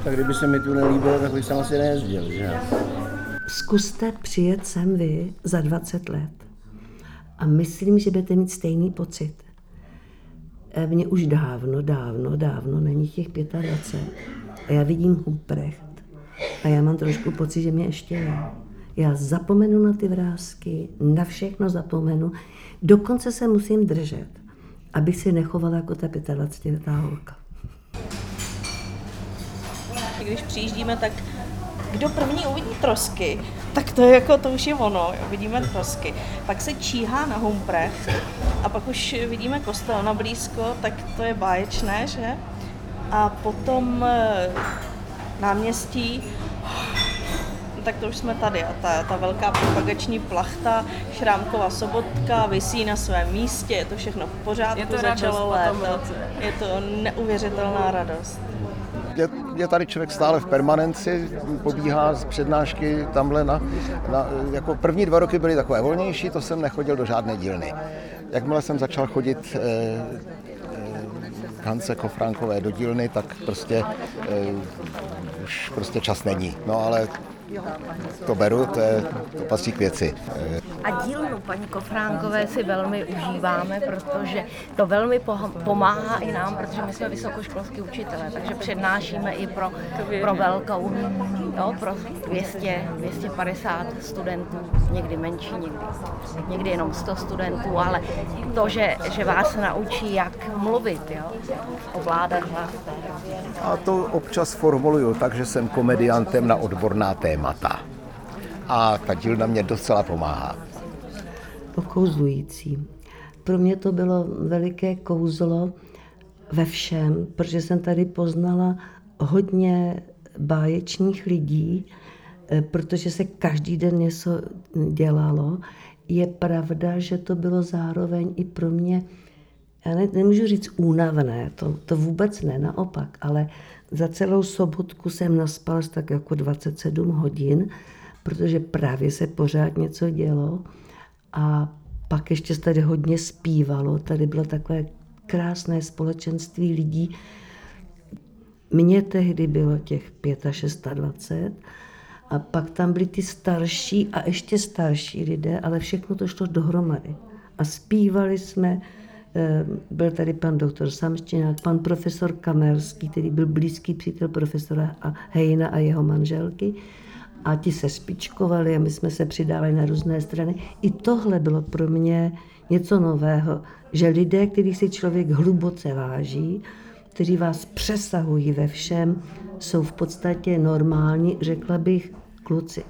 Tak kdyby se mi tu nelíbilo, tak bych jsem asi nejezdil, že? Zkuste přijet sem vy za 20 let a myslím, že budete mít stejný pocit. Mně už dávno není těch 25 a já vidím Humprecht a já mám trošku pocit, že mě ještě je. Já zapomenu na ty vrásky, na všechno zapomenu, dokonce se musím držet, abych si nechovala jako ta 25letá holka. Když přijíždíme, tak kdo první uvidí trosky, tak to je jako, to už je ono, jo, vidíme trosky. Pak se číhá na Humprecht a pak už vidíme kostel na blízko, tak to je báječné, že? A potom náměstí, tak to už jsme tady a ta velká propagační plachta, Šrámkova Sobotka visí na svém místě, je to všechno v pořádku, začalo léto, je to neuvěřitelná radost. Je tady člověk stále v permanenci, pobíhá z přednášky tamhle jako první 2 roky byly takové volnější, to jsem nechodil do žádné dílny. Jakmile jsem začal chodit Hance Kofránkové do dílny, tak už prostě čas není. No ale to beru, to patří k věci. A dílnu paní Kofránkové si velmi užíváme, protože to velmi pomáhá i nám, protože my jsme vysokoškolský učitelé, takže přednášíme i pro velkou, jo, pro 250 studentů, někdy menší, někdy jenom 100 studentů, ale to, že vás naučí, jak mluvit, jo, ovládat hlas. A to občas formuluju tak, že jsem komediantem na odborná témata. A ta dílna mě docela pomáhá. Okouzlující. Pro mě to bylo veliké kouzlo ve všem, protože jsem tady poznala hodně báječných lidí, protože se každý den něco dělalo. Je pravda, že to bylo zároveň i pro mě, já nemůžu říct únavné, to vůbec ne, naopak, ale za celou sobotku jsem naspala tak jako 27 hodin, protože právě se pořád něco dělo a pak ještě se tady hodně zpívalo, tady bylo takové krásné společenství lidí. Mně tehdy bylo těch 25 a pak tam byli ty starší a ještě starší lidé, ale všechno to šlo dohromady. A zpívali jsme, byl tady pan doktor Samštěnák, pan profesor Kamerský, který byl blízký přítel profesora Hejna a jeho manželky. A ti se špičkovali a my jsme se přidávali na různé strany. I tohle bylo pro mě něco nového, že lidé, kterých si člověk hluboce váží, kteří vás přesahují ve všem, jsou v podstatě normální, řekla bych, kluci.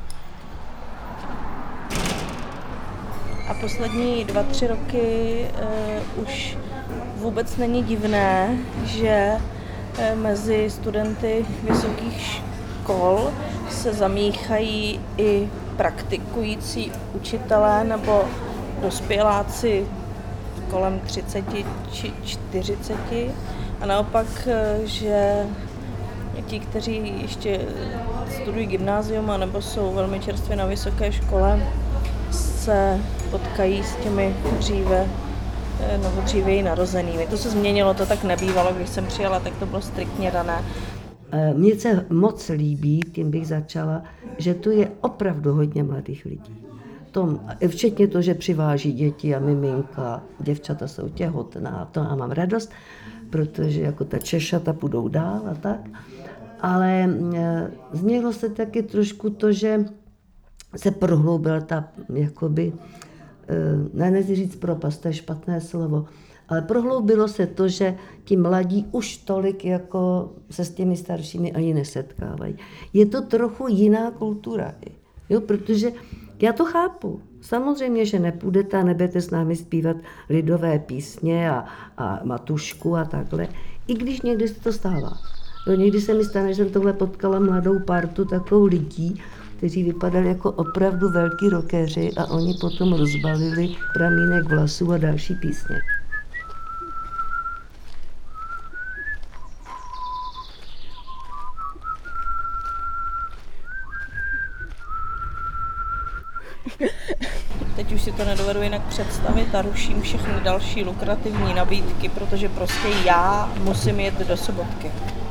A poslední 2-3 roky už vůbec není divné, že mezi studenty vysokých škol se zamíchají i praktikující učitelé nebo dospěláci kolem 30 či 40 a naopak, že ti, kteří ještě studují gymnázium nebo jsou velmi čerstvě na vysoké škole, se potkají s těmi dřívěji narozenými. To se změnilo, to tak nebývalo, když jsem přijela, tak to bylo striktně dané. Mně se moc líbí, tím bych začala, že tu je opravdu hodně mladých lidí. Včetně to, že přiváží děti a miminka, děvčata jsou těhotná, to já mám radost, protože jako ta češata půjdou dál a tak. Ale změnilo se taky trošku to, že se prohloubila ta, jakoby, nechci říct propast, to je špatné slovo, ale prohloubilo se to, že ti mladí už tolik jako se s těmi staršími ani nesetkávají. Je to trochu jiná kultura, jo, protože já to chápu. Samozřejmě, že nepůjdete a nebudete s námi zpívat lidové písně a matušku a takhle, i když někdy se to stává. Jo, někdy se mi stane, že jsem tohle potkala mladou partu takovou lidí, kteří vypadali jako opravdu velký rockeři a oni potom rozbalili Pramínek vlasů a další písně. Teď už si to nedovedu jinak představit a ruším všechny další lukrativní nabídky, protože prostě já musím jet do Sobotky.